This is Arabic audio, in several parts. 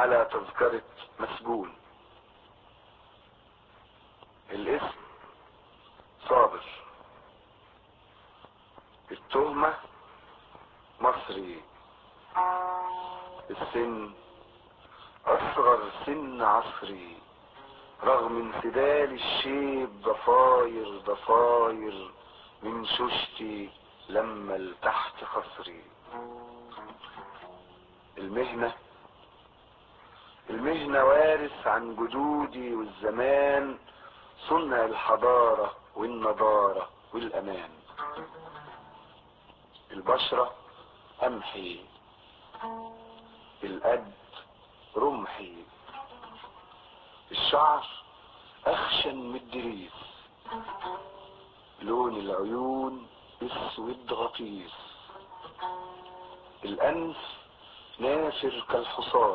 على تذكرة مسجون. الاسم صابر، التهمة مصري، السن اصغر سن عصري، رغم انسدال الشيب ضفاير ضفاير من شوشتي لما لتحت خصري. المهنة وارث عن جدودي والزمان، صنع الحضارة والنضارة والامان. البشرة قمحي، القد رمحي، الشعر اخشن من الدريس، لون العيون اسود غطيس، الانف نافر كالحصان،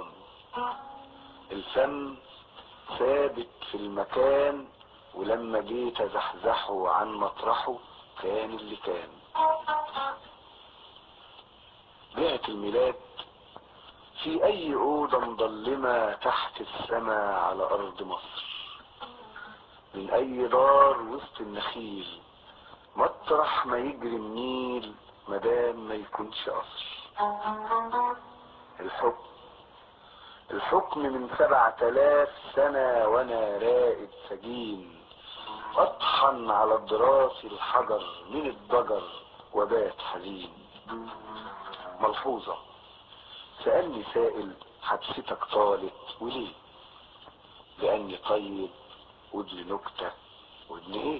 الفم ثابت في المكان، ولما جيت ازحزحه عن مطرحه كان اللي كان. جهة الميلاد في اي اوضة مظلمة تحت السماء على ارض مصر، من اي دار وسط النخيل، مطرح ما يجري النيل مدام ما يكونش قصر. الحكم من 7000 سنة وانا راقد سجين، اطحن على ضراسي الحجر من الضجر وبات حزين. ملحوظة، سألني سائل حبستك طالت وليه؟ لاني طيب ودي نكتة ودي ايه؟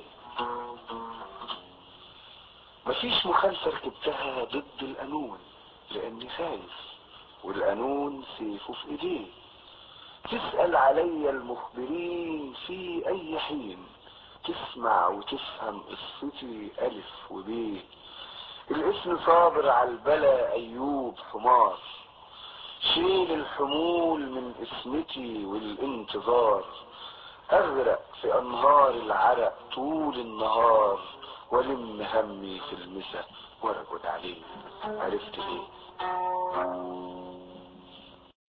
مفيش مخالفة ركبتها ضد القانون، لاني خايف والقانون سيفه في ايديه. تسأل علي المخبرين في اي حين، تسمع وتفهم قصتي الف وبيه. الاسم صابر على البلا ايوب حمار، شيل الحمول من اسمتي والانتظار، اغرق في انهار العرق طول النهار، ولم همي في المسا وارقد عليه. عرفت ليه؟